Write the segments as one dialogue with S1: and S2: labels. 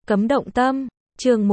S1: Cấm động tâm, chương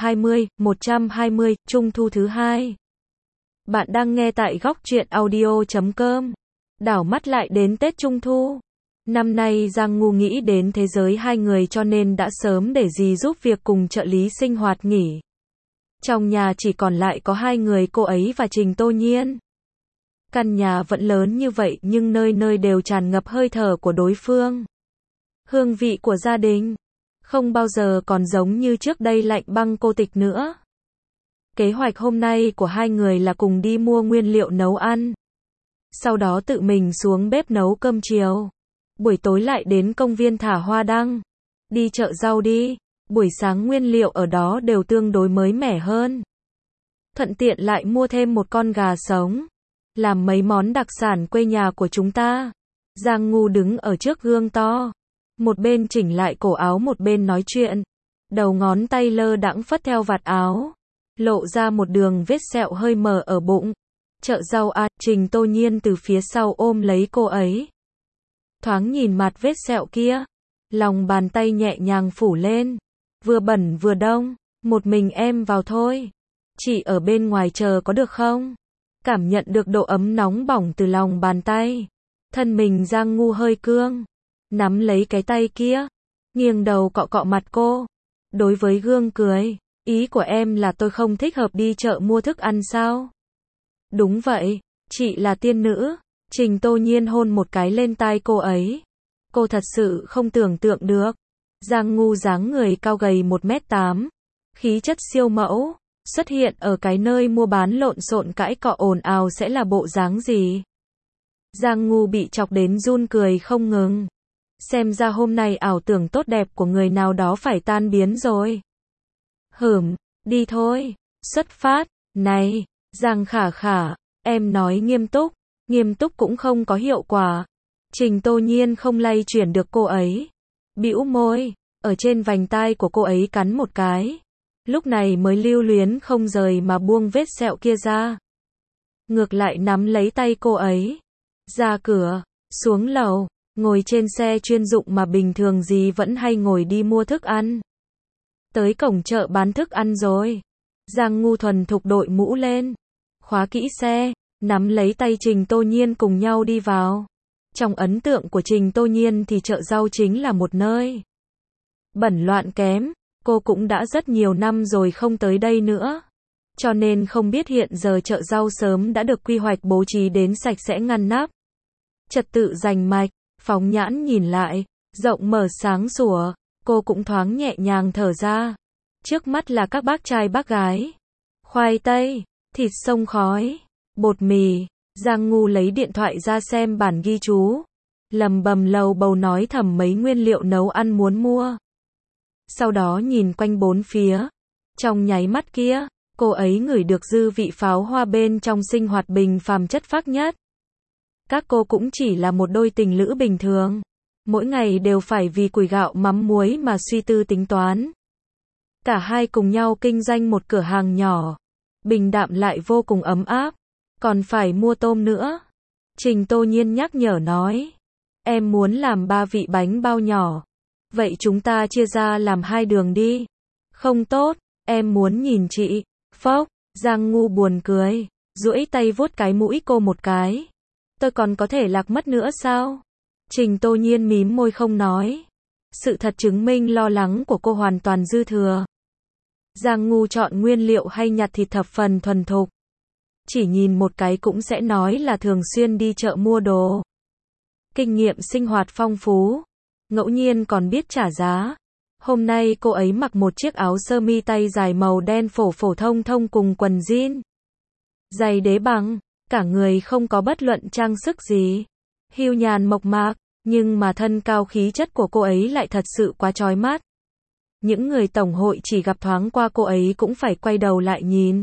S1: 120, Trung thu thứ hai. Bạn đang nghe tại góc truyện audio.com. Đảo mắt lại đến Tết Trung thu. Năm nay Giang Ngu nghĩ đến thế giới hai người cho nên đã sớm để dì giúp việc cùng trợ lý sinh hoạt nghỉ. Trong nhà chỉ còn lại có hai người, cô ấy và Trình Tô Nhiên. Căn nhà vẫn lớn như vậy nhưng nơi nơi đều tràn ngập hơi thở của đối phương. Hương vị của gia đình. Không bao giờ còn giống như trước đây lạnh băng cô tịch nữa. Kế hoạch hôm nay của hai người là cùng đi mua nguyên liệu nấu ăn. Sau đó tự mình xuống bếp nấu cơm chiều. Buổi tối lại đến công viên thả hoa đăng. Đi chợ rau đi. Buổi sáng nguyên liệu ở đó đều tương đối mới mẻ hơn. Thuận tiện lại mua thêm một con gà sống. Làm mấy món đặc sản quê nhà của chúng ta. Giang Ngu đứng ở trước gương to. Một bên chỉnh lại cổ áo một bên nói chuyện. Đầu ngón tay lơ đãng phất theo vạt áo. Lộ ra một đường vết sẹo hơi mờ ở bụng. Chợ rau à, Trình Tô Nhiên từ phía sau ôm lấy cô ấy. Thoáng nhìn mặt vết sẹo kia. Lòng bàn tay nhẹ nhàng phủ lên. Vừa bẩn vừa đông. Một mình em vào thôi. Chị ở bên ngoài chờ có được không? Cảm nhận được độ ấm nóng bỏng từ lòng bàn tay. Thân mình Giang Ngu hơi cương. Nắm lấy cái tay kia. Nghiêng đầu cọ cọ mặt cô. Đối với gương cười. Ý của em là tôi không thích hợp đi chợ mua thức ăn sao? Đúng vậy. Chị là tiên nữ. Trình Tô Nhiên hôn một cái lên tai cô ấy. Cô thật sự không tưởng tượng được. Giang Ngu dáng người cao gầy 1m8. Khí chất siêu mẫu. Xuất hiện ở cái nơi mua bán lộn xộn cãi cọ ồn ào sẽ là bộ dáng gì? Giang Ngu bị chọc đến run cười không ngừng. Xem ra hôm nay ảo tưởng tốt đẹp của người nào đó phải tan biến rồi. Đi thôi. Xuất phát. Này, Giang Khả Khả, em nói nghiêm túc cũng không có hiệu quả. Trình Tô Nhiên không lay chuyển được cô ấy. Bĩu môi, ở trên vành tai của cô ấy cắn một cái. Lúc này mới lưu luyến không rời mà buông vết sẹo kia ra. Ngược lại nắm lấy tay cô ấy. Ra cửa, xuống lầu, ngồi trên xe chuyên dụng mà bình thường gì vẫn hay ngồi đi mua thức ăn. Tới cổng chợ bán thức ăn rồi. Giang Ngu thuần thục đội mũ lên. Khóa kỹ xe, nắm lấy tay Trình Tô Nhiên cùng nhau đi vào. Trong ấn tượng của Trình Tô Nhiên thì chợ rau chính là một nơi bẩn loạn kém. Cô cũng đã rất nhiều năm rồi không tới đây nữa. Cho nên không biết hiện giờ chợ rau sớm đã được quy hoạch bố trí đến sạch sẽ ngăn nắp. Trật tự rành mạch, phóng nhãn nhìn lại, rộng mở sáng sủa, cô cũng thoáng nhẹ nhàng thở ra. Trước mắt là các bác trai bác gái. Khoai tây, thịt xông khói, bột mì. Giang Ngu lấy điện thoại ra xem bản ghi chú. Lầm bầm lầu bầu nói thầm mấy nguyên liệu nấu ăn muốn mua. Sau đó nhìn quanh bốn phía. Trong nháy mắt kia, cô ấy ngửi được dư vị pháo hoa bên trong sinh hoạt bình phàm chất phác nhất. Các cô cũng chỉ là một đôi tình lữ bình thường. Mỗi ngày đều phải vì củi gạo mắm muối mà suy tư tính toán. Cả hai cùng nhau kinh doanh một cửa hàng nhỏ. Bình đạm lại vô cùng ấm áp. Còn phải mua tôm nữa. Trình Tô Nhiên nhắc nhở nói. Em muốn làm 3 vị bánh bao nhỏ. Vậy chúng ta chia ra làm 2 đường đi. Không tốt, em muốn nhìn chị. Phốc, Giang Ngu buồn cười. Duỗi tay vuốt cái mũi cô một cái. Tôi còn có thể lạc mất nữa sao? Trình Tô Nhiên mím môi không nói. Sự thật chứng minh lo lắng của cô hoàn toàn dư thừa. Giang Ngu chọn nguyên liệu hay nhặt thịt thập phần thuần thục. Chỉ nhìn một cái cũng sẽ nói là thường xuyên đi chợ mua đồ. Kinh nghiệm sinh hoạt phong phú. Ngẫu nhiên còn biết trả giá. Hôm nay cô ấy mặc một chiếc áo sơ mi tay dài màu đen phổ thông thông cùng quần jean. Giày đế bằng. Cả người không có bất luận trang sức gì. Hiu nhàn mộc mạc. Nhưng mà thân cao khí chất của cô ấy lại thật sự quá chói mắt. Những người tổng hội chỉ gặp thoáng qua cô ấy cũng phải quay đầu lại nhìn.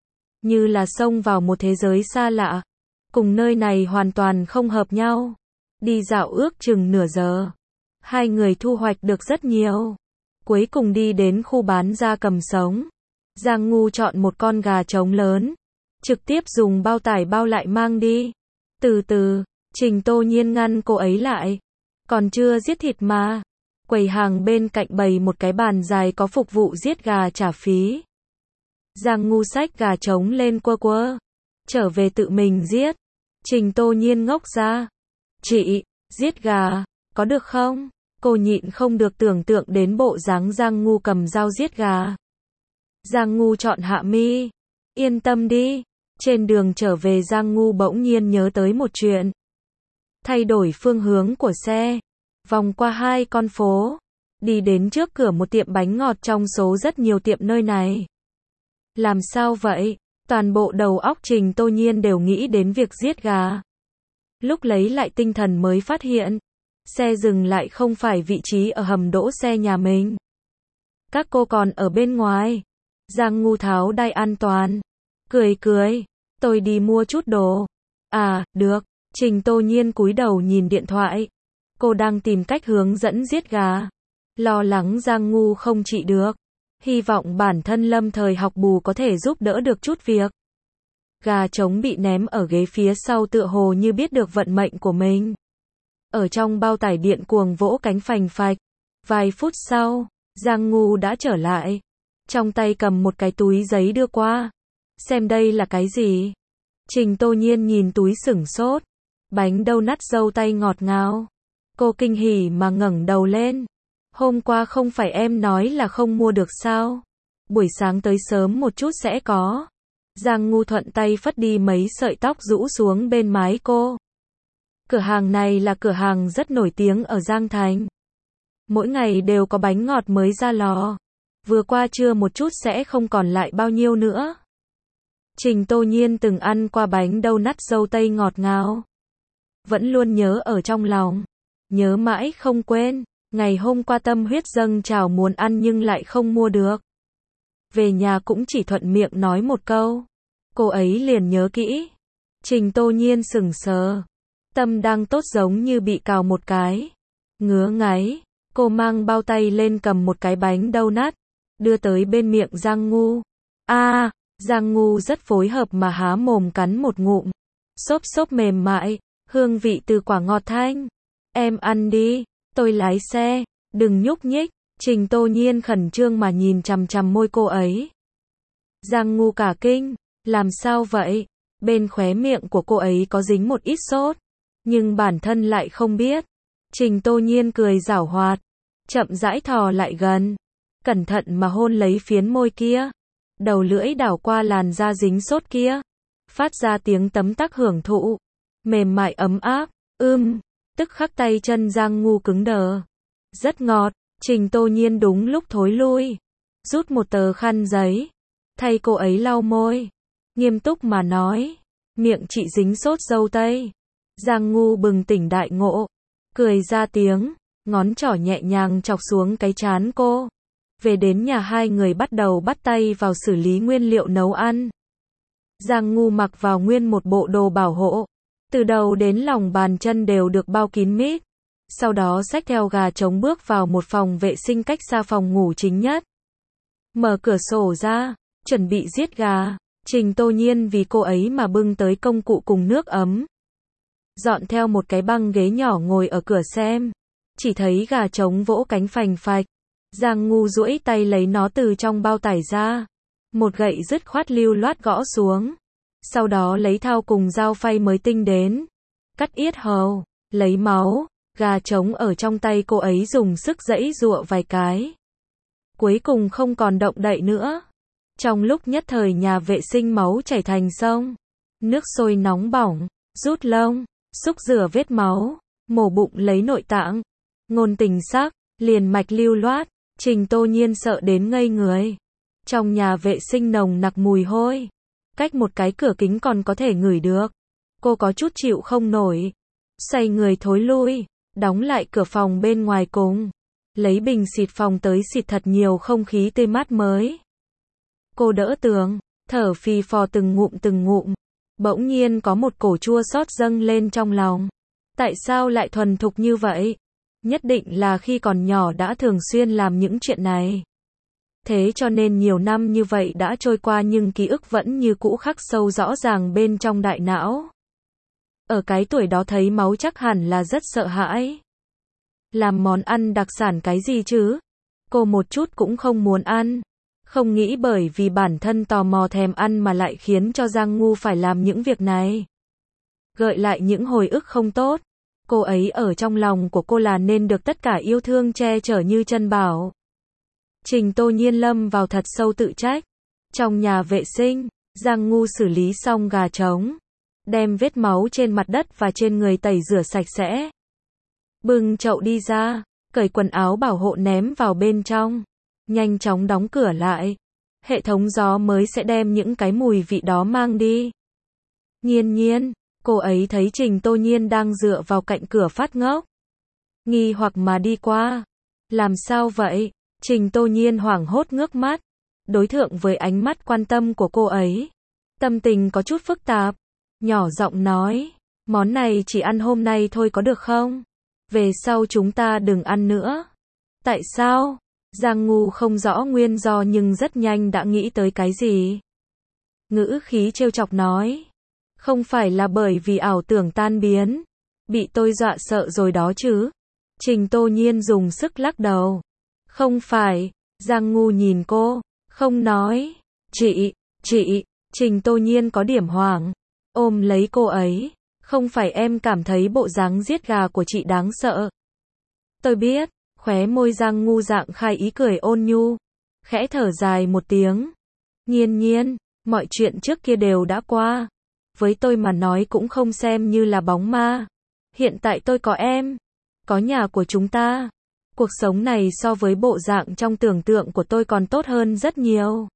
S1: Như là xông vào một thế giới xa lạ. Cùng nơi này hoàn toàn không hợp nhau. Đi dạo ước chừng nửa giờ. Hai người thu hoạch được rất nhiều. Cuối cùng đi đến khu bán gia cầm sống. Giang Ngu chọn một con gà trống lớn. Trực tiếp dùng bao tải bao lại mang đi. Từ từ, Trình Tô Nhiên ngăn cô ấy lại. Còn chưa giết thịt mà. Quầy hàng bên cạnh bày một cái bàn dài có phục vụ giết gà trả phí. Giang Ngu xách gà trống lên quơ quơ. Trở về tự mình giết. Trình Tô Nhiên ngốc ra. Chị, giết gà, có được không? Cô nhịn không được tưởng tượng đến bộ dáng Giang Ngu cầm dao giết gà. Giang Ngu chọn hạ mi. Yên tâm đi. Trên đường trở về Giang Ngu bỗng nhiên nhớ tới một chuyện. Thay đổi phương hướng của xe. Vòng qua 2 con phố. Đi đến trước cửa một tiệm bánh ngọt trong số rất nhiều tiệm nơi này. Làm sao vậy? Toàn bộ đầu óc Trình Tô Nhiên đều nghĩ đến việc giết gà. Lúc lấy lại tinh thần mới phát hiện. Xe dừng lại không phải vị trí ở hầm đỗ xe nhà mình. Các cô còn ở bên ngoài. Giang Ngu tháo đai an toàn. Cười. Tôi đi mua chút đồ. À, được. Trình Tô Nhiên cúi đầu nhìn điện thoại. Cô đang tìm cách hướng dẫn giết gà. Lo lắng Giang Ngu không trị được. Hy vọng bản thân lâm thời học bù có thể giúp đỡ được chút việc. Gà trống bị ném ở ghế phía sau tựa hồ như biết được vận mệnh của mình. Ở trong bao tải điện cuồng vỗ cánh phành phạch. Vài phút sau, Giang Ngu đã trở lại. Trong tay cầm một cái túi giấy đưa qua. Xem đây là cái gì? Trình Tô Nhiên nhìn túi sửng sốt. Bánh donut dâu tây ngọt ngào. Cô kinh hỉ mà ngẩng đầu lên. Hôm qua không phải em nói là không mua được sao? Buổi sáng tới sớm một chút sẽ có. Giang Ngu thuận tay phất đi mấy sợi tóc rũ xuống bên mái cô. Cửa hàng này là cửa hàng rất nổi tiếng ở Giang Thành. Mỗi ngày đều có bánh ngọt mới ra lò. Vừa qua trưa một chút sẽ không còn lại bao nhiêu nữa. Trình Tô Nhiên từng ăn qua bánh donut dâu tây ngọt ngào. Vẫn luôn nhớ ở trong lòng. Nhớ mãi không quên. Ngày hôm qua tâm huyết dâng trào muốn ăn nhưng lại không mua được. Về nhà cũng chỉ thuận miệng nói một câu. Cô ấy liền nhớ kỹ. Trình Tô Nhiên sững sờ. Tâm đang tốt giống như bị cào một cái. Ngứa ngáy. Cô mang bao tay lên cầm một cái bánh donut. Đưa tới bên miệng Giang Ngu. Giang Ngu rất phối hợp mà há mồm cắn một ngụm. Xốp mềm mại. Hương vị từ quả ngọt thanh. Em ăn đi. Tôi lái xe. Đừng nhúc nhích. Trình Tô Nhiên khẩn trương mà nhìn chằm chằm môi cô ấy. Giang Ngu cả kinh. Làm sao vậy? Bên khóe miệng của cô ấy có dính một ít sốt. Nhưng bản thân lại không biết. Trình Tô Nhiên cười giảo hoạt. Chậm rãi thò lại gần. Cẩn thận mà hôn lấy phiến môi kia. Đầu lưỡi đảo qua làn da dính sốt kia. Phát ra tiếng tấm tắc hưởng thụ. Mềm mại ấm áp. Tức khắc tay chân Giang Ngu cứng đờ. Rất ngọt. Trình Tô Nhiên đúng lúc thối lui. Rút một tờ khăn giấy. Thay cô ấy lau môi. Nghiêm túc mà nói. Miệng chị dính sốt dâu tây. Giang Ngu bừng tỉnh đại ngộ. Cười ra tiếng. Ngón trỏ nhẹ nhàng chọc xuống cái trán cô. Về đến nhà hai người bắt đầu bắt tay vào xử lý nguyên liệu nấu ăn. Giang Ngu mặc vào nguyên một bộ đồ bảo hộ. Từ đầu đến lòng bàn chân đều được bao kín mít. Sau đó xách theo gà trống bước vào một phòng vệ sinh cách xa phòng ngủ chính nhất. Mở cửa sổ ra, chuẩn bị giết gà. Trình Tô Nhiên vì cô ấy mà bưng tới công cụ cùng nước ấm. Dọn theo một cái băng ghế nhỏ ngồi ở cửa xem. Chỉ thấy gà trống vỗ cánh phành phạch. Giang Ngu duỗi tay lấy nó từ trong bao tải ra. Một gậy dứt khoát lưu loát gõ xuống. Sau đó lấy thao cùng dao phay mới tinh đến. Cắt yết hầu, lấy máu. Gà trống ở trong tay cô ấy dùng sức giãy giụa vài cái. Cuối cùng không còn động đậy nữa. Trong lúc nhất thời nhà vệ sinh máu chảy thành sông. Nước sôi nóng bỏng, rút lông, xúc rửa vết máu, mổ bụng lấy nội tạng. Ngôn tình sắc, liền mạch lưu loát. Trình Tô Nhiên sợ đến ngây người. Trong nhà vệ sinh nồng nặc mùi hôi. Cách một cái cửa kính còn có thể ngửi được. Cô có chút chịu không nổi. Xoay người thối lui. Đóng lại cửa phòng bên ngoài cùng. Lấy bình xịt phòng tới xịt thật nhiều không khí tươi mát mới. Cô đỡ tường. Thở phì phò từng ngụm. Bỗng nhiên có một cổ chua xót dâng lên trong lòng. Tại sao lại thuần thục như vậy? Nhất định là khi còn nhỏ đã thường xuyên làm những chuyện này. Thế cho nên nhiều năm như vậy đã trôi qua nhưng ký ức vẫn như cũ khắc sâu rõ ràng bên trong đại não. Ở cái tuổi đó thấy máu chắc hẳn là rất sợ hãi. Làm món ăn đặc sản cái gì chứ? Cô một chút cũng không muốn ăn. Không nghĩ bởi vì bản thân tò mò thèm ăn mà lại khiến cho Giang Ngu phải làm những việc này. Gợi lại những hồi ức không tốt. Cô ấy ở trong lòng của cô là nên được tất cả yêu thương che chở như chân bảo. Trình Tô Nhiên lâm vào thật sâu tự trách. Trong nhà vệ sinh, Giang Ngu xử lý xong gà trống. Đem vết máu trên mặt đất và trên người tẩy rửa sạch sẽ. Bưng chậu đi ra, cởi quần áo bảo hộ ném vào bên trong. Nhanh chóng đóng cửa lại. Hệ thống gió mới sẽ đem những cái mùi vị đó mang đi. Nhiên Nhiên, cô ấy thấy Trình Tô Nhiên đang dựa vào cạnh cửa phát ngốc. Nghi hoặc mà đi qua. Làm sao vậy? Trình Tô Nhiên hoảng hốt ngước mắt. Đối thượng với ánh mắt quan tâm của cô ấy. Tâm tình có chút phức tạp. Nhỏ giọng nói, món này chỉ ăn hôm nay thôi có được không? Về sau chúng ta đừng ăn nữa. Tại sao? Giang Ngu không rõ nguyên do nhưng rất nhanh đã nghĩ tới cái gì. Ngữ khí trêu chọc nói. Không phải là bởi vì ảo tưởng tan biến. Bị tôi dọa sợ rồi đó chứ. Trình Tô Nhiên dùng sức lắc đầu. Không phải. Giang Ngu nhìn cô. Không nói. Chị. Trình Tô Nhiên có điểm hoảng. Ôm lấy cô ấy. Không phải em cảm thấy bộ dáng giết gà của chị đáng sợ. Tôi biết. Khóe môi Giang Ngu dạng khai ý cười ôn nhu. Khẽ thở dài một tiếng. Nhiên Nhiên, mọi chuyện trước kia đều đã qua. Với tôi mà nói cũng không xem như là bóng ma. Hiện tại tôi có em. Có nhà của chúng ta. Cuộc sống này so với bộ dạng trong tưởng tượng của tôi còn tốt hơn rất nhiều.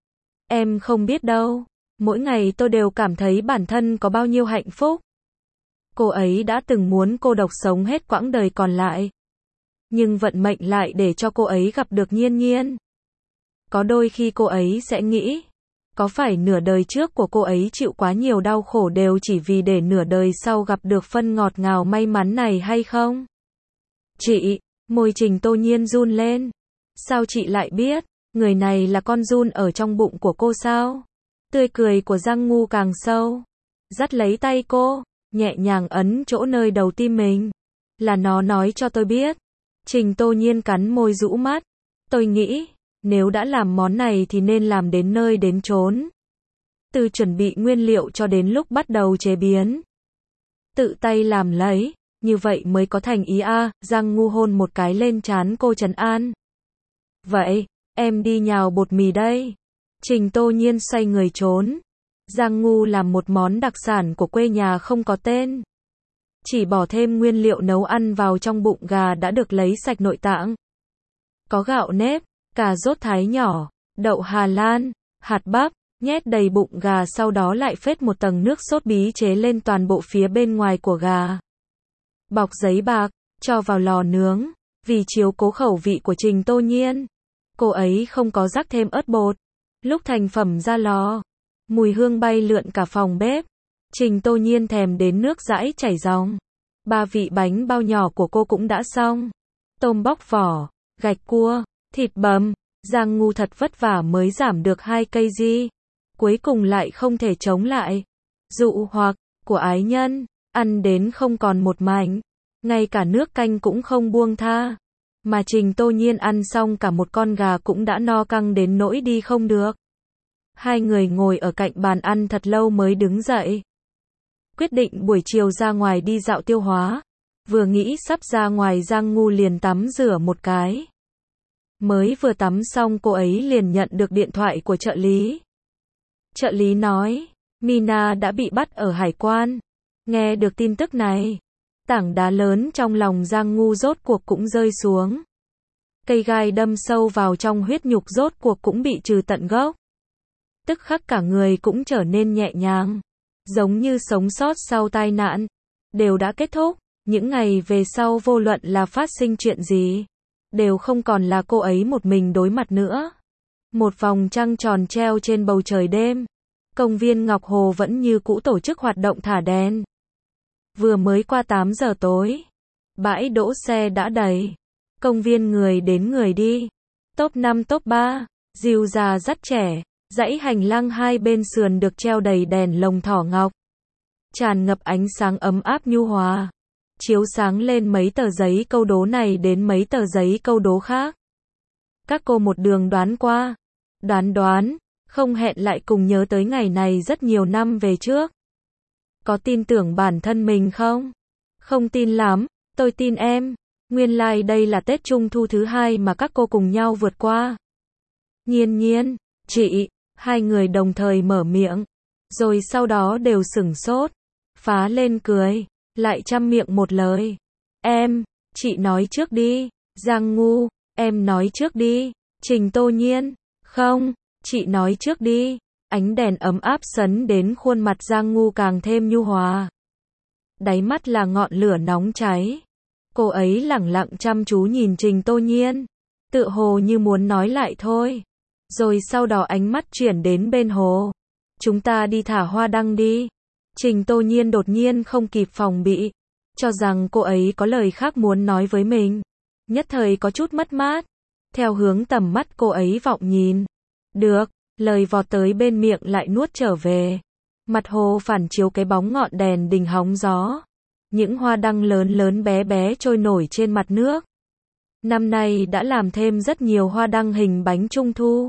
S1: Em không biết đâu. Mỗi ngày tôi đều cảm thấy bản thân có bao nhiêu hạnh phúc. Cô ấy đã từng muốn cô độc sống hết quãng đời còn lại. Nhưng vận mệnh lại để cho cô ấy gặp được Nhiên Nhiên. Có đôi khi cô ấy sẽ nghĩ, có phải nửa đời trước của cô ấy chịu quá nhiều đau khổ đều chỉ vì để nửa đời sau gặp được phân ngọt ngào may mắn này hay không? Chị, môi Trình Tô Nhiên run lên. Sao chị lại biết, người này là con giun ở trong bụng của cô sao? Tươi cười của Giang Ngu càng sâu. Dắt lấy tay cô, nhẹ nhàng ấn chỗ nơi đầu tim mình. Là nó nói cho tôi biết. Trình Tô Nhiên cắn môi rũ mắt. Tôi nghĩ, nếu đã làm món này thì nên làm đến nơi đến chốn. Từ chuẩn bị nguyên liệu cho đến lúc bắt đầu chế biến. Tự tay làm lấy, như vậy mới có thành ý a. Giang Ngu hôn một cái lên trán cô trấn an. Vậy, em đi nhào bột mì đây. Trình Tô Nhiên xoay người trốn. Giang Ngu làm một món đặc sản của quê nhà không có tên. Chỉ bỏ thêm nguyên liệu nấu ăn vào trong bụng gà đã được lấy sạch nội tạng. Có gạo nếp, cà rốt thái nhỏ, đậu Hà Lan, hạt bắp, nhét đầy bụng gà sau đó lại phết một tầng nước sốt bí chế lên toàn bộ phía bên ngoài của gà. Bọc giấy bạc, cho vào lò nướng, vì chiếu cố khẩu vị của Trình Tô Nhiên. Cô ấy không có rắc thêm ớt bột. Lúc thành phẩm ra lò, mùi hương bay lượn cả phòng bếp. Trình Tô Nhiên thèm đến nước dãi chảy ròng. 3 vị bánh bao nhỏ của cô cũng đã xong. Tôm bóc vỏ, gạch cua, thịt bằm. Giang Ngu thật vất vả mới giảm được 2 cây di. Cuối cùng lại không thể chống lại. Dụ hoặc của ái nhân, ăn đến không còn một mảnh. Ngay cả nước canh cũng không buông tha. Mà Trình Tô Nhiên ăn xong cả một con gà cũng đã no căng đến nỗi đi không được. Hai người ngồi ở cạnh bàn ăn thật lâu mới đứng dậy. Quyết định buổi chiều ra ngoài đi dạo tiêu hóa. Vừa nghĩ sắp ra ngoài Giang Ngu liền tắm rửa một cái. Mới vừa tắm xong cô ấy liền nhận được điện thoại của trợ lý. Trợ lý nói, Mina đã bị bắt ở hải quan. Nghe được tin tức này, tảng đá lớn trong lòng Giang Ngu rốt cuộc cũng rơi xuống. Cây gai đâm sâu vào trong huyết nhục rốt cuộc cũng bị trừ tận gốc. Tức khắc cả người cũng trở nên nhẹ nhàng. Giống như sống sót sau tai nạn. Đều đã kết thúc. Những ngày về sau vô luận là phát sinh chuyện gì. Đều không còn là cô ấy một mình đối mặt nữa. Một vòng trăng tròn treo trên bầu trời đêm. Công viên Ngọc Hồ vẫn như cũ tổ chức hoạt động thả đèn. Vừa mới qua 8 giờ tối. Bãi đỗ xe đã đầy. Công viên người đến người đi. Top 5 top 3. Dìu già dắt trẻ. Dãy hành lang hai bên sườn được treo đầy đèn lồng thỏ ngọc. Tràn ngập ánh sáng ấm áp nhu hòa. chiếu sáng lên mấy tờ giấy câu đố này đến mấy tờ giấy câu đố khác. Các cô một đường đoán qua, đoán, không hẹn lại cùng nhớ tới ngày này rất nhiều năm về trước. Có tin tưởng bản thân mình không? Không tin lắm, tôi tin em. Nguyên lai đây là Tết Trung Thu thứ hai mà các cô cùng nhau vượt qua. Nhiên, chị, hai người đồng thời mở miệng, rồi sau đó đều sửng sốt, phá lên cười, lại chăm miệng một lời. Em, chị nói trước đi. Giang Ngu, em nói trước đi. Trình Tô Nhiên, không, chị nói trước đi. Ánh đèn ấm áp sấn đến khuôn mặt Giang Ngu càng thêm nhu hòa. Đáy mắt là ngọn lửa nóng cháy. Cô ấy lẳng lặng chăm chú nhìn Trình Tô Nhiên, tựa hồ như muốn nói lại thôi. Rồi sau đó ánh mắt chuyển đến bên hồ. Chúng ta đi thả hoa đăng đi. Trình Tô Nhiên đột nhiên không kịp phòng bị, cho rằng cô ấy có lời khác muốn nói với mình. Nhất thời có chút mất mát. Theo hướng tầm mắt cô ấy vọng nhìn. Được, lời vọt tới bên miệng lại nuốt trở về. Mặt hồ phản chiếu cái bóng ngọn đèn đình hóng gió. Những hoa đăng lớn lớn bé bé trôi nổi trên mặt nước. Năm nay đã làm thêm rất nhiều hoa đăng hình bánh trung thu.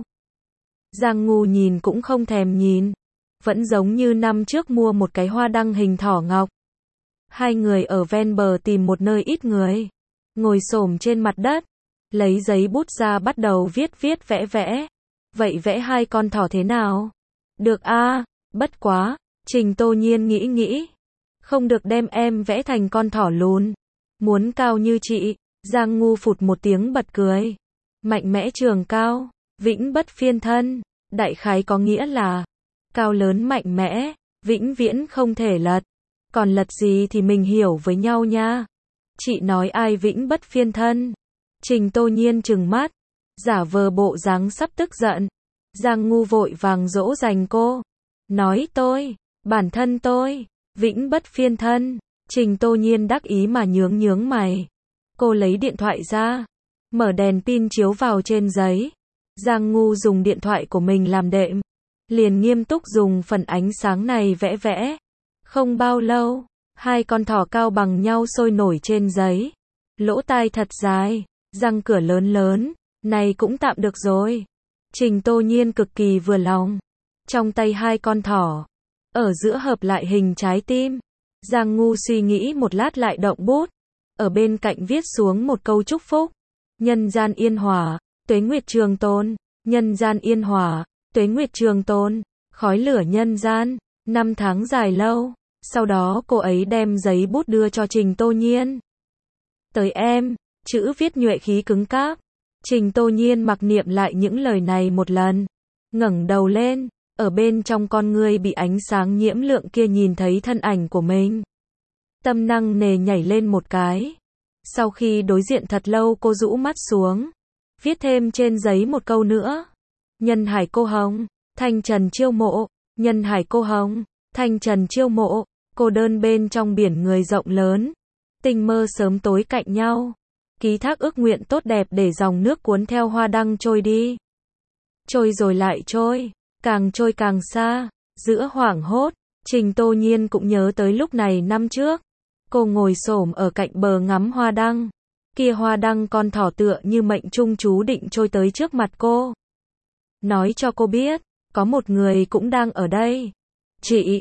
S1: Giang Ngu nhìn cũng không thèm nhìn. Vẫn giống như năm trước mua một cái hoa đăng hình thỏ ngọc. Hai người ở ven bờ tìm một nơi ít người. Ngồi xổm trên mặt đất. Lấy giấy bút ra bắt đầu viết vẽ. Vậy vẽ hai con thỏ thế nào? Được a, bất quá. Trình Tô Nhiên nghĩ. Không được đem em vẽ thành con thỏ lùn. Muốn cao như chị. Giang Ngu phụt một tiếng bật cười. Mạnh mẽ trường cao. Vĩnh bất phiên thân. Đại khái có nghĩa là cao lớn mạnh mẽ, vĩnh viễn không thể lật. Còn lật gì thì mình hiểu với nhau nha. Chị nói ai vĩnh bất phiên thân? Trình Tô Nhiên trừng mắt, giả vờ bộ dáng sắp tức giận. Giang Ngu vội vàng dỗ dành cô. Nói tôi, bản thân tôi, vĩnh bất phiên thân. Trình Tô Nhiên đắc ý mà nhướng mày. Cô lấy điện thoại ra, mở đèn pin chiếu vào trên giấy. Giang Ngu dùng điện thoại của mình làm đệm, liền nghiêm túc dùng phần ánh sáng này vẽ. Không bao lâu, hai con thỏ cao bằng nhau sôi nổi trên giấy. Lỗ tai thật dài, răng cửa lớn, này cũng tạm được rồi. Trình Tô Nhiên cực kỳ vừa lòng. Trong tay hai con thỏ, ở giữa hợp lại hình trái tim. Giang Ngu suy nghĩ một lát lại động bút, ở bên cạnh viết xuống một câu chúc phúc. Nhân gian yên hòa, tuế nguyệt trường tồn. Nhân gian yên hòa, tuế nguyệt trường tồn. Khói lửa nhân gian, năm tháng dài lâu. Sau đó cô ấy đem giấy bút đưa cho Trình Tô Nhiên. Tới em, chữ viết nhuệ khí cứng cáp. Trình Tô Nhiên mặc niệm lại những lời này một lần. Ngẩng đầu lên, ở bên trong con ngươi bị ánh sáng nhiễm lượng kia nhìn thấy thân ảnh của mình. Tâm nặng nề nhảy lên một cái. Sau khi đối diện thật lâu cô rũ mắt xuống. Viết thêm trên giấy một câu nữa. Nhân hải cô hồng, thanh trần chiêu mộ. Nhân hải cô hồng, thanh trần chiêu mộ. Cô đơn bên trong biển người rộng lớn. Tình mơ sớm tối cạnh nhau. Ký thác ước nguyện tốt đẹp để dòng nước cuốn theo hoa đăng trôi đi. Trôi rồi lại trôi, càng trôi càng xa. Giữa hoảng hốt, Trình Tô Nhiên cũng nhớ tới lúc này năm trước. Cô ngồi xổm ở cạnh bờ ngắm hoa đăng. Kia hoa đăng con thỏ tựa như mệnh trung chú định trôi tới trước mặt cô. Nói cho cô biết, có một người cũng đang ở đây. Chị,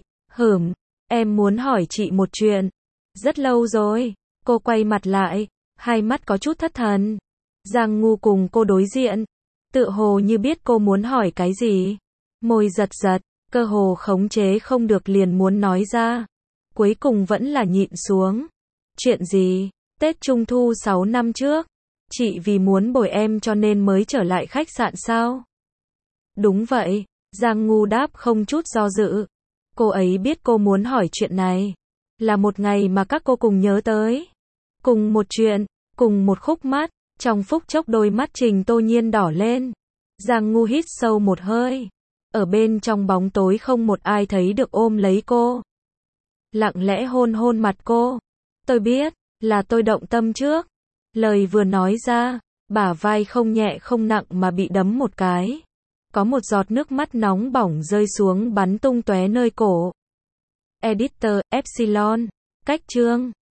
S1: em muốn hỏi chị một chuyện. Rất lâu rồi, cô quay mặt lại, hai mắt có chút thất thần. Giang Ngu cùng cô đối diện, tựa hồ như biết cô muốn hỏi cái gì. Môi giật, cơ hồ khống chế không được liền muốn nói ra. Cuối cùng vẫn là nhịn xuống. Chuyện gì? Tết Trung Thu 6 năm trước, chị vì muốn bồi em cho nên mới trở lại khách sạn sao? Đúng vậy, Giang Ngu đáp không chút do dự. Cô ấy biết cô muốn hỏi chuyện này. Là một ngày mà các cô cùng nhớ tới. Cùng một chuyện, cùng một khúc mắt. Trong phút chốc đôi mắt Trình Tô Nhiên đỏ lên. Giang Ngu hít sâu một hơi. Ở bên trong bóng tối không một ai thấy được ôm lấy cô. Lặng lẽ hôn mặt cô. Tôi biết, là tôi động tâm trước. Lời vừa nói ra, bả vai không nhẹ không nặng mà bị đấm một cái. Có một giọt nước mắt nóng bỏng rơi xuống bắn tung tóe nơi cổ. Editor, Epsilon, cách chương.